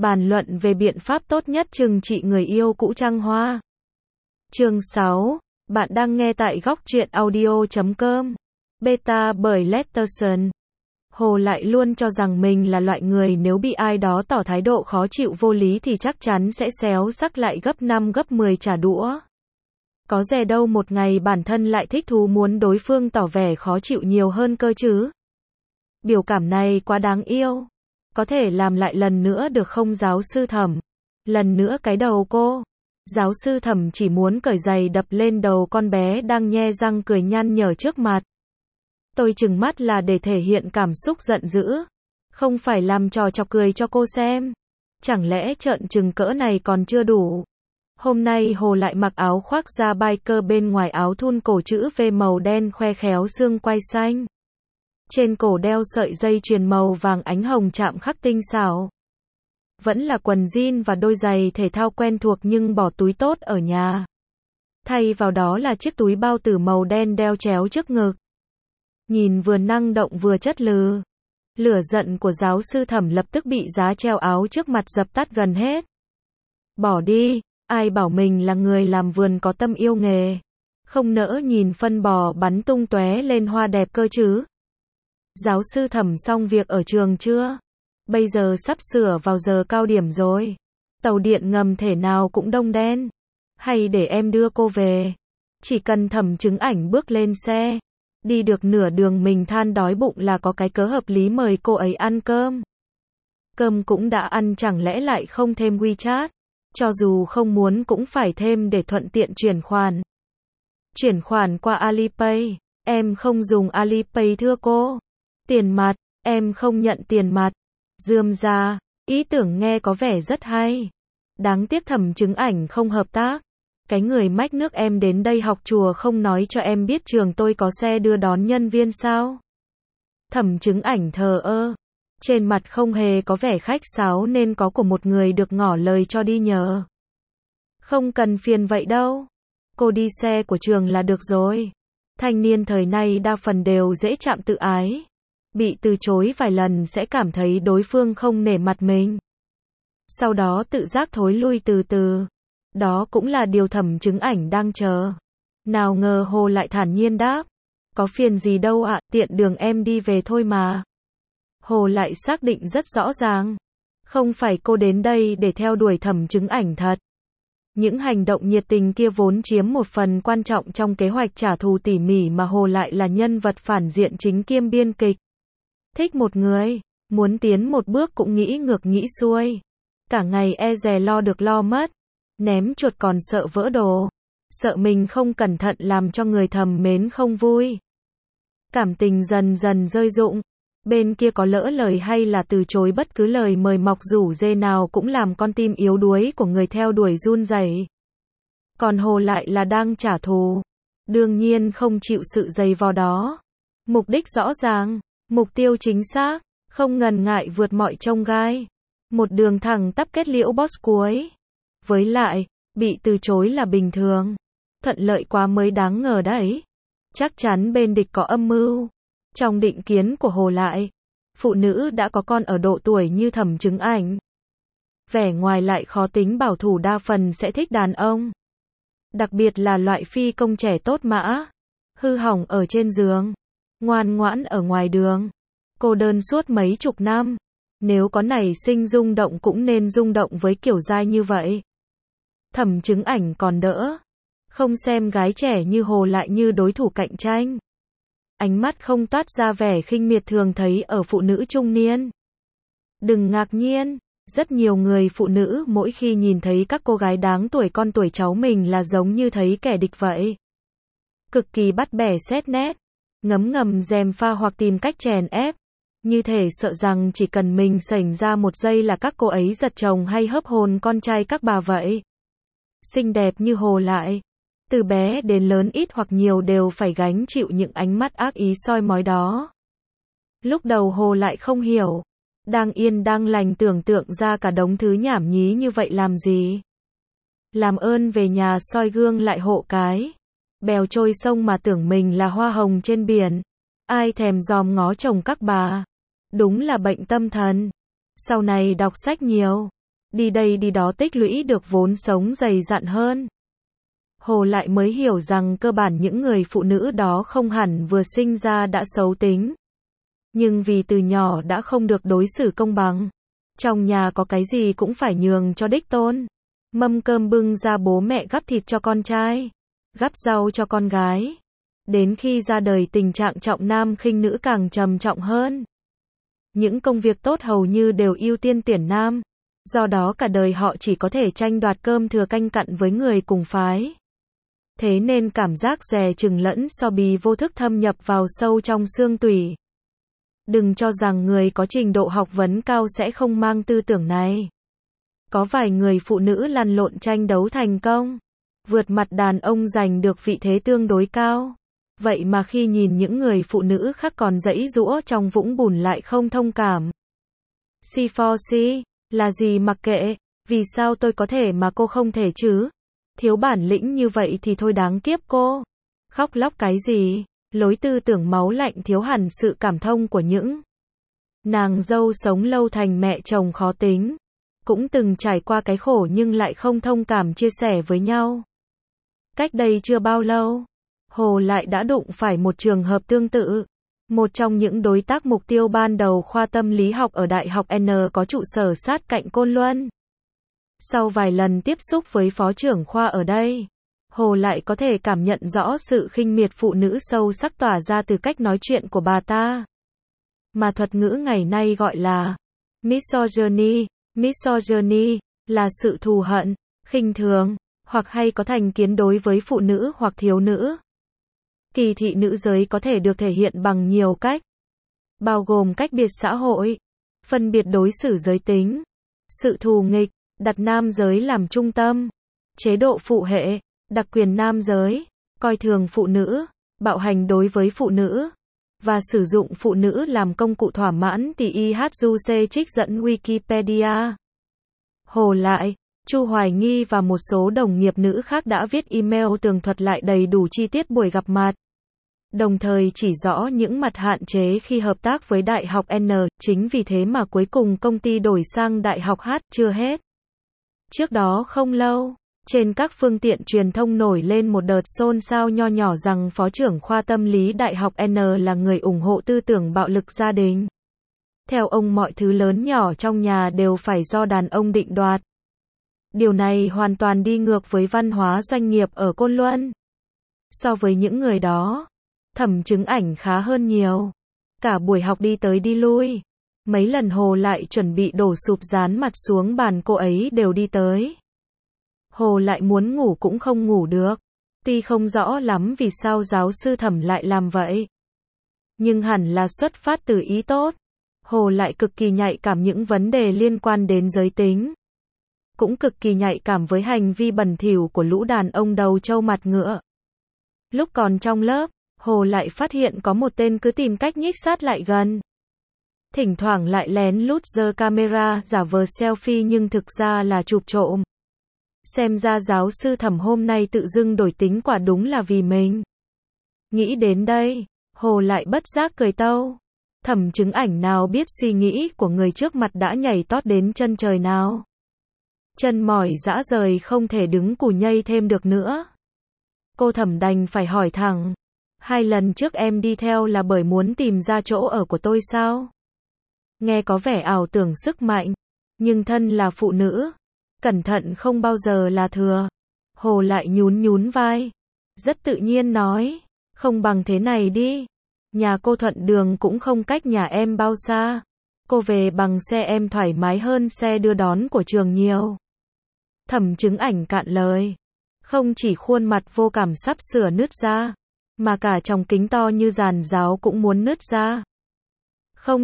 Bàn luận về biện pháp tốt nhất trừng trị người yêu cũ trăng hoa. Chương 6. Bạn đang nghe tại góc truyện audio.com. Beta bởi Letterson. Hồ lại luôn cho rằng mình là loại người nếu bị ai đó tỏ thái độ khó chịu vô lý thì chắc chắn sẽ xéo sắc lại gấp 5 gấp 10 trả đũa. Có dè đâu một ngày bản thân lại thích thú muốn đối phương tỏ vẻ khó chịu nhiều hơn cơ chứ. Biểu cảm này quá đáng yêu. Có thể làm lại lần nữa được không giáo sư Thẩm? Lần nữa cái đầu cô. Giáo sư Thẩm chỉ muốn cởi giày đập lên đầu con bé đang nhe răng cười nhăn nhở trước mặt. Tôi trừng mắt là để thể hiện cảm xúc giận dữ. Không phải làm trò chọc cười cho cô xem. Chẳng lẽ trợn trừng cỡ này còn chưa đủ? Hôm nay Hồ lại mặc áo khoác da biker, bên ngoài áo thun cổ chữ V màu đen khoe khéo xương quai xanh. Trên cổ đeo sợi dây chuyền màu vàng ánh hồng chạm khắc tinh xảo. Vẫn là quần jean và đôi giày thể thao quen thuộc nhưng bỏ túi tốt ở nhà. Thay vào đó là chiếc túi bao tử màu đen đeo chéo trước ngực. Nhìn vừa năng động vừa chất lừ. Lửa giận của giáo sư Thẩm lập tức bị giá treo áo trước mặt dập tắt gần hết. Bỏ đi, ai bảo mình là người làm vườn có tâm yêu nghề. Không nỡ nhìn phân bò bắn tung tóe lên hoa đẹp cơ chứ. Giáo sư Thẩm xong việc ở trường chưa? Bây giờ sắp sửa vào giờ cao điểm rồi. Tàu điện ngầm thể nào cũng đông đen. Hay để em đưa cô về? Chỉ cần Thẩm Chứng Ảnh bước lên xe. Đi được nửa đường mình than đói bụng là có cái cớ hợp lý mời cô ấy ăn cơm. Cơm cũng đã ăn chẳng lẽ lại không thêm WeChat? Cho dù không muốn cũng phải thêm để thuận tiện chuyển khoản. Chuyển khoản qua Alipay. Em không dùng Alipay thưa cô. Tiền mặt, em không nhận tiền mặt. Rườm rà, ý tưởng nghe có vẻ rất hay. Đáng tiếc Thẩm Chứng Ảnh không hợp tác. Cái người mách nước em đến đây học chùa không nói cho em biết trường tôi có xe đưa đón nhân viên sao? Thẩm Chứng Ảnh thờ ơ. Trên mặt không hề có vẻ khách sáo nên có của một người được ngỏ lời cho đi nhờ. Không cần phiền vậy đâu. Cô đi xe của trường là được rồi. Thanh niên thời nay đa phần đều dễ chạm tự ái. Bị từ chối vài lần sẽ cảm thấy đối phương không nể mặt mình. Sau đó tự giác thối lui từ từ. Đó cũng là điều Thẩm Chứng Ảnh đang chờ. Nào ngờ Hồ lại thản nhiên đáp. Có phiền gì đâu ạ, tiện đường em đi về thôi mà. Hồ lại xác định rất rõ ràng. Không phải cô đến đây để theo đuổi Thẩm Chứng Ảnh thật. Những hành động nhiệt tình kia vốn chiếm một phần quan trọng trong kế hoạch trả thù tỉ mỉ mà Hồ lại là nhân vật phản diện chính kiêm biên kịch. Thích một người, muốn tiến một bước cũng nghĩ ngược nghĩ xuôi. Cả ngày e dè lo được lo mất. Ném chuột còn sợ vỡ đồ. Sợ mình không cẩn thận làm cho người thầm mến không vui. Cảm tình dần dần rơi rụng. Bên kia có lỡ lời hay là từ chối bất cứ lời mời mọc rủ rê nào cũng làm con tim yếu đuối của người theo đuổi run rẩy. Còn Hồ lại là đang trả thù. Đương nhiên không chịu sự dày vò đó. Mục đích rõ ràng, mục tiêu chính xác, không ngần ngại vượt mọi chông gai. Một đường thẳng tắp kết liễu boss cuối. Với lại, bị từ chối là bình thường. Thuận lợi quá mới đáng ngờ đấy. Chắc chắn bên địch có âm mưu. Trong định kiến của Hồ lại, phụ nữ đã có con ở độ tuổi như Thẩm Chứng Ảnh. Vẻ ngoài lại khó tính bảo thủ đa phần sẽ thích đàn ông. Đặc biệt là loại phi công trẻ tốt mã. Hư hỏng ở trên giường. Ngoan ngoãn ở ngoài đường. Cô đơn suốt mấy chục năm. Nếu có nảy sinh rung động cũng nên rung động với kiểu giai như vậy. Thẩm Chứng Ảnh còn đỡ. Không xem gái trẻ như Hồ lại như đối thủ cạnh tranh. Ánh mắt không toát ra vẻ khinh miệt thường thấy ở phụ nữ trung niên. Đừng ngạc nhiên, rất nhiều người phụ nữ mỗi khi nhìn thấy các cô gái đáng tuổi con tuổi cháu mình là giống như thấy kẻ địch vậy. Cực kỳ bắt bẻ xét nét, ngấm ngầm gièm pha hoặc tìm cách chèn ép. Như thể sợ rằng chỉ cần mình sảnh ra một giây là các cô ấy giật chồng hay hớp hồn con trai các bà vậy. Xinh đẹp như Hồ lại. Từ bé đến lớn ít hoặc nhiều đều phải gánh chịu những ánh mắt ác ý soi mói đó. Lúc đầu Hồ lại không hiểu. Đang yên đang lành tưởng tượng ra cả đống thứ nhảm nhí như vậy làm gì. Làm ơn về nhà soi gương lại hộ cái. Bèo trôi sông mà tưởng mình là hoa hồng trên biển. Ai thèm dòm ngó chồng các bà. Đúng là bệnh tâm thần. Sau này đọc sách nhiều. đi đây đi đó tích lũy được vốn sống dày dặn hơn. Hồ lại mới hiểu rằng cơ bản những người phụ nữ đó không hẳn vừa sinh ra đã xấu tính. Nhưng vì từ nhỏ đã không được đối xử công bằng. Trong nhà có cái gì cũng phải nhường cho đích tôn. Mâm cơm bưng ra bố mẹ gắp thịt cho con trai, gắp rau cho con gái. Đến khi ra đời tình trạng trọng nam khinh nữ càng trầm trọng hơn. Những công việc tốt hầu như đều ưu tiên tuyển nam. Do đó cả đời họ chỉ có thể tranh đoạt cơm thừa canh cặn với người cùng phái. Thế nên cảm giác dè chừng lẫn so bì vô thức thâm nhập vào sâu trong xương tủy. Đừng cho rằng người có trình độ học vấn cao sẽ không mang tư tưởng này. Có vài người phụ nữ lăn lộn tranh đấu thành công, vượt mặt đàn ông giành được vị thế tương đối cao. Vậy mà khi nhìn những người phụ nữ khác còn giãy giũa trong vũng bùn lại không thông cảm. C4C, là gì mặc kệ, vì sao tôi có thể mà cô không thể chứ? Thiếu bản lĩnh như vậy thì thôi đáng kiếp cô. Khóc lóc cái gì? Lối tư tưởng máu lạnh thiếu hẳn sự cảm thông của những nàng dâu sống lâu thành mẹ chồng khó tính. Cũng từng trải qua cái khổ nhưng lại không thông cảm chia sẻ với nhau. Cách đây chưa bao lâu, Hồ lại đã đụng phải một trường hợp tương tự. Một trong những đối tác mục tiêu ban đầu khoa tâm lý học ở Đại học N có trụ sở sát cạnh Côn Luân. Sau vài lần tiếp xúc với phó trưởng khoa ở đây, Hồ lại có thể cảm nhận rõ sự khinh miệt phụ nữ sâu sắc tỏa ra từ cách nói chuyện của bà ta. Mà thuật ngữ ngày nay gọi là misogyny. Misogyny là sự thù hận, khinh thường, hoặc hay có thành kiến đối với phụ nữ hoặc thiếu nữ. Kỳ thị nữ giới có thể được thể hiện bằng nhiều cách, bao gồm cách biệt xã hội, phân biệt đối xử giới tính, sự thù nghịch, đặt nam giới làm trung tâm, chế độ phụ hệ, đặc quyền nam giới, coi thường phụ nữ, bạo hành đối với phụ nữ, và sử dụng phụ nữ làm công cụ thỏa mãn tỷ IHUC trích dẫn Wikipedia. Hồ lại, Chu Hoài Nghi và một số đồng nghiệp nữ khác đã viết email tường thuật lại đầy đủ chi tiết buổi gặp mặt. Đồng thời chỉ rõ những mặt hạn chế khi hợp tác với Đại học N, chính vì thế mà cuối cùng công ty đổi sang Đại học H. Chưa hết. Trước đó không lâu, trên các phương tiện truyền thông nổi lên một đợt xôn xao nho nhỏ rằng Phó trưởng khoa tâm lý Đại học N là người ủng hộ tư tưởng bạo lực gia đình. Theo ông mọi thứ lớn nhỏ trong nhà đều phải do đàn ông định đoạt. Điều này hoàn toàn đi ngược với văn hóa doanh nghiệp ở Côn Luân. So với những người đó, Thẩm Chứng Ảnh khá hơn nhiều. Cả buổi học đi tới đi lui. Mấy lần Hồ lại chuẩn bị đổ sụp dán mặt xuống bàn cô ấy đều đi tới. Hồ lại muốn ngủ cũng không ngủ được. Tuy không rõ lắm vì sao giáo sư Thẩm lại làm vậy. Nhưng hẳn là xuất phát từ ý tốt. Hồ lại cực kỳ nhạy cảm những vấn đề liên quan đến giới tính. Cũng cực kỳ nhạy cảm với hành vi bẩn thỉu của lũ đàn ông đầu trâu mặt ngựa. Lúc còn trong lớp, Hồ lại phát hiện có một tên cứ tìm cách nhích sát lại gần. Thỉnh thoảng lại lén lút giơ camera giả vờ selfie nhưng thực ra là chụp trộm. Xem ra giáo sư Thẩm hôm nay tự dưng đổi tính quả đúng là vì mình. Nghĩ đến đây, Hồ lại bất giác cười tâu. Thẩm Chứng Ảnh nào biết suy nghĩ của người trước mặt đã nhảy tót đến chân trời nào. Chân mỏi rã rời không thể đứng cù nhây thêm được nữa. Cô Thẩm đành phải hỏi thẳng. 2 lần trước em đi theo là bởi muốn tìm ra chỗ ở của tôi sao? Nghe có vẻ ảo tưởng sức mạnh. Nhưng thân là phụ nữ. Cẩn thận không bao giờ là thừa. Hồ lại nhún nhún vai. Rất tự nhiên nói. Không bằng thế này đi. Nhà cô Thuận đường cũng không cách nhà em bao xa. Cô về bằng xe em thoải mái hơn xe đưa đón của trường nhiều. Thẩm Chứng Ảnh cạn lời. Không chỉ khuôn mặt vô cảm sắp sửa nứt ra, mà cả tròng kính to như giàn giáo cũng muốn nứt ra. Không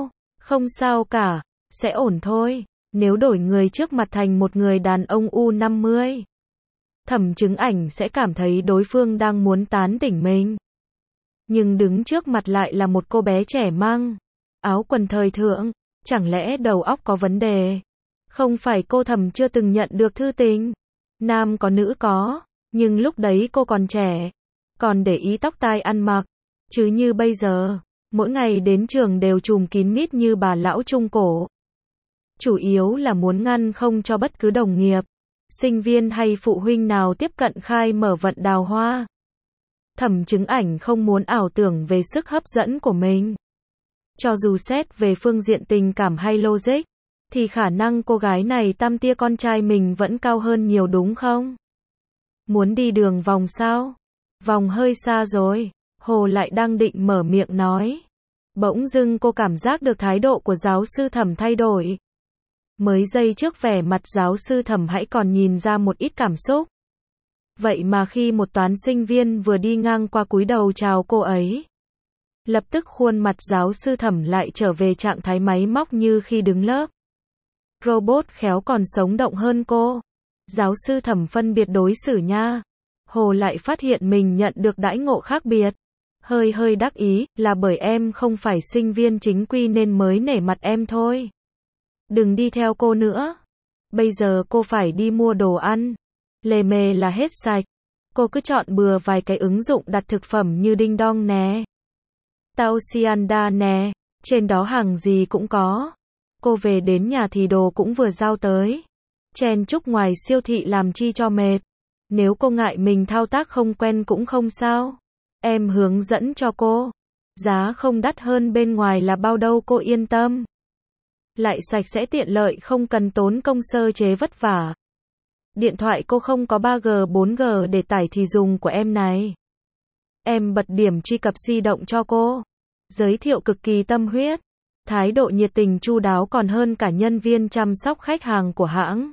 sao cả, sẽ ổn thôi, nếu đổi người trước mặt thành một người đàn ông U50. Thẩm Chứng Ảnh sẽ cảm thấy đối phương đang muốn tán tỉnh mình. Nhưng đứng trước mặt lại là một cô bé trẻ măng, áo quần thời thượng, chẳng lẽ đầu óc có vấn đề? Không phải cô Thẩm chưa từng nhận được thư tình. Nam có nữ có, nhưng lúc đấy cô còn trẻ, còn để ý tóc tai ăn mặc, chứ như bây giờ, mỗi ngày đến trường đều trùm kín mít như bà lão trung cổ. chủ yếu là muốn ngăn không cho bất cứ đồng nghiệp, sinh viên hay phụ huynh nào tiếp cận khai mở vận đào hoa. Thẩm Chứng Ảnh không muốn ảo tưởng về sức hấp dẫn của mình. Cho dù xét về phương diện tình cảm hay logic, thì khả năng cô gái này tăm tia con trai mình vẫn cao hơn nhiều đúng không? Muốn đi đường vòng sao? Vòng hơi xa rồi. Hồ lại đang định mở miệng nói. Bỗng dưng cô cảm giác được thái độ của giáo sư Thẩm thay đổi. Mới giây trước vẻ mặt giáo sư Thẩm hãy còn nhìn ra một ít cảm xúc. Vậy mà khi một toán sinh viên vừa đi ngang qua cúi đầu chào cô ấy, lập tức khuôn mặt giáo sư Thẩm lại trở về trạng thái máy móc như khi đứng lớp. Robot khéo còn sống động hơn cô. Giáo sư Thẩm phân biệt đối xử nha. Hồ lại phát hiện mình nhận được đãi ngộ khác biệt. Hơi đắc ý, là bởi em không phải sinh viên chính quy nên mới nể mặt em thôi. Đừng đi theo cô nữa. Bây giờ cô phải đi mua đồ ăn. Lề mề là hết sạch. Cô cứ chọn bừa vài cái ứng dụng đặt thực phẩm như Đinh Đong nè, Tausianda nè, trên đó hàng gì cũng có. Cô về đến nhà thì đồ cũng vừa giao tới. Chen chúc ngoài siêu thị làm chi cho mệt. Nếu cô ngại mình thao tác không quen cũng không sao. Em hướng dẫn cho cô. Giá không đắt hơn bên ngoài là bao đâu, cô yên tâm. Lại sạch sẽ tiện lợi, không cần tốn công sơ chế vất vả. Điện thoại cô không có 3G 4G để tải thì dùng của em này. Em bật điểm truy cập di động cho cô. Giới thiệu cực kỳ tâm huyết. Thái độ nhiệt tình chu đáo còn hơn cả nhân viên chăm sóc khách hàng của hãng.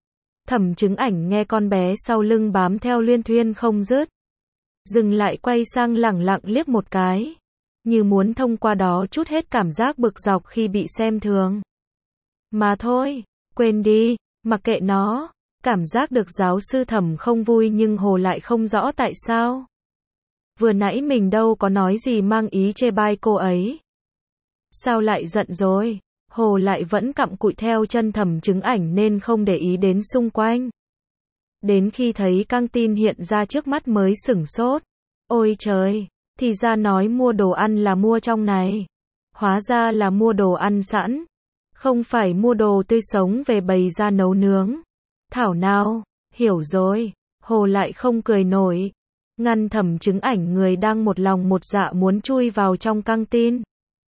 Thẩm Chứng Ảnh nghe con bé sau lưng bám theo luyên thuyên không dứt. Dừng lại quay sang lẳng lặng liếc một cái. Như muốn thông qua đó trút hết cảm giác bực dọc khi bị xem thường. Mà thôi, quên đi, mặc kệ nó. Cảm giác được giáo sư Thẩm không vui nhưng Hồ lại không rõ tại sao. Vừa nãy mình đâu có nói gì mang ý chê bai cô ấy. Sao lại giận rồi? Hồ lại vẫn cặm cụi theo chân Thẩm Chứng Ảnh nên không để ý đến xung quanh. Đến khi thấy căng tin hiện ra trước mắt mới sửng sốt. Ôi trời, thì ra nói mua đồ ăn là mua trong này. Hóa ra là mua đồ ăn sẵn. Không phải mua đồ tươi sống về bày ra nấu nướng. Thảo nào, hiểu rồi. Hồ lại không cười nổi. Ngăn Thẩm Chứng Ảnh người đang một lòng một dạ muốn chui vào trong căng tin.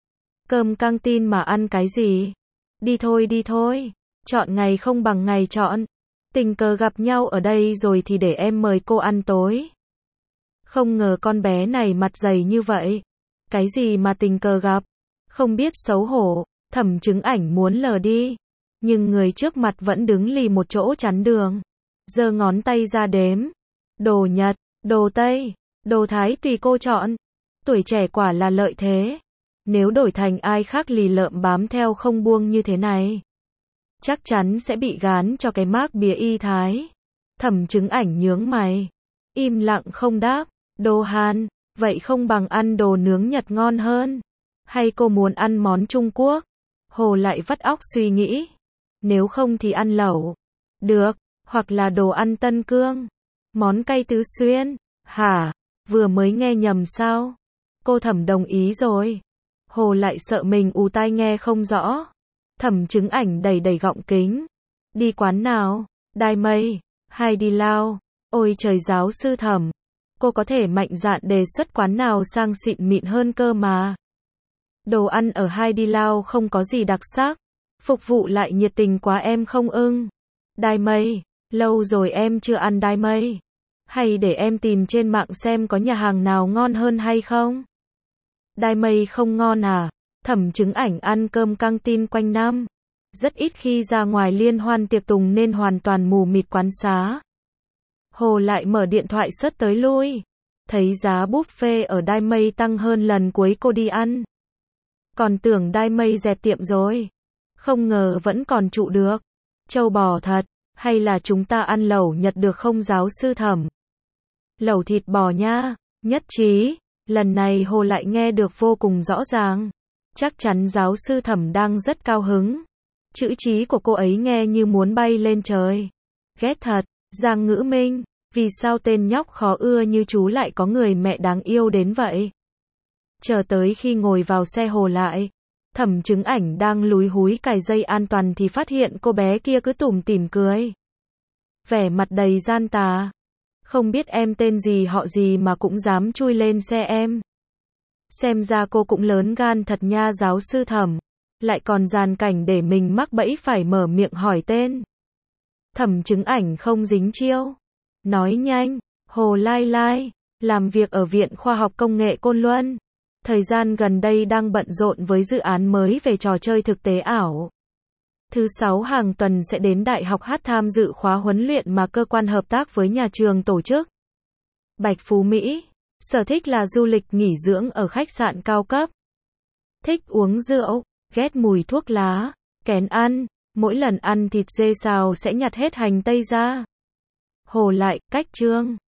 Cơm căng tin mà ăn cái gì? Đi thôi. Chọn ngày không bằng ngày chọn. Tình cờ gặp nhau ở đây rồi thì để em mời cô ăn tối. Không ngờ con bé này mặt dày như vậy. Cái gì mà tình cờ gặp? Không biết xấu hổ. Thẩm Chứng Ảnh muốn lờ đi. Nhưng người trước mặt vẫn đứng lì một chỗ chắn đường. Giơ ngón tay ra đếm. Đồ Nhật, đồ Tây, đồ Thái tùy cô chọn. Tuổi trẻ quả là lợi thế. Nếu đổi thành ai khác lì lợm bám theo không buông như thế này, chắc chắn sẽ bị gán cho cái mác bìa y Thái. Thẩm Chứng Ảnh nhướng mày. Im lặng không đáp. Đồ Hàn, vậy không bằng ăn đồ nướng Nhật ngon hơn. Hay cô muốn ăn món Trung Quốc? Hồ lại vắt óc suy nghĩ. Nếu không thì ăn lẩu. Được, hoặc là đồ ăn Tân Cương. Món cay Tứ Xuyên. Hả? Vừa mới nghe nhầm sao? Cô Thẩm đồng ý rồi. Hồ lại sợ mình ù tai nghe không rõ. Thẩm Chứng Ảnh đẩy gọng kính. Đi quán nào? Đai Mây, hay đi Lao? Ôi trời giáo sư Thẩm. Cô có thể mạnh dạn đề xuất quán nào sang xịn mịn hơn cơ mà. Đồ ăn ở Hai Đi Lao không có gì đặc sắc. Phục vụ lại nhiệt tình quá em không ưng. Đai Mây, lâu rồi em chưa ăn Đai Mây. Hay để em tìm trên mạng xem có nhà hàng nào ngon hơn hay không? Đai Mây không ngon à? Thẩm Chứng Ảnh ăn cơm căng tin quanh năm. Rất ít khi ra ngoài liên hoan tiệc tùng nên hoàn toàn mù mịt quán xá. Hồ lại mở điện thoại search tới lui. Thấy giá buffet ở Đai Mây tăng hơn lần cuối cô đi ăn. Còn tưởng Đai Mây dẹp tiệm rồi. Không ngờ vẫn còn trụ được. Trâu bò thật. Hay là chúng ta ăn lẩu Nhật được không giáo sư Thẩm? Lẩu thịt bò nha. Nhất trí. Lần này Hồ lại nghe được vô cùng rõ ràng. Chắc chắn giáo sư Thẩm đang rất cao hứng. Chữ chí của cô ấy nghe như muốn bay lên trời. Ghét thật. Giang Ngữ Minh. Vì sao tên nhóc khó ưa như chú lại có người mẹ đáng yêu đến vậy? Chờ tới khi ngồi vào xe Hồ lại Thẩm Chứng Ảnh đang lúi húi cài dây an toàn thì phát hiện cô bé kia cứ tủm tỉm cười. Vẻ mặt đầy gian tà. Không biết em tên gì họ gì mà cũng dám chui lên xe em. Xem ra cô cũng lớn gan thật nha giáo sư Thẩm. Lại còn dàn cảnh để mình mắc bẫy phải mở miệng hỏi tên. Thẩm Chứng Ảnh không dính chiêu. Nói nhanh, Hồ Lai Lai, làm việc ở Viện Khoa học Công nghệ Côn Luân. Thời gian gần đây đang bận rộn với dự án mới về trò chơi thực tế ảo. Thứ 6 hàng tuần sẽ đến Đại học Hát tham dự khóa huấn luyện mà cơ quan hợp tác với nhà trường tổ chức. Bạch Phú Mỹ, sở thích là du lịch nghỉ dưỡng ở khách sạn cao cấp. Thích uống rượu, ghét mùi thuốc lá, kén ăn, mỗi lần ăn thịt dê xào sẽ nhặt hết hành tây ra. Hồ Lại, cách chương.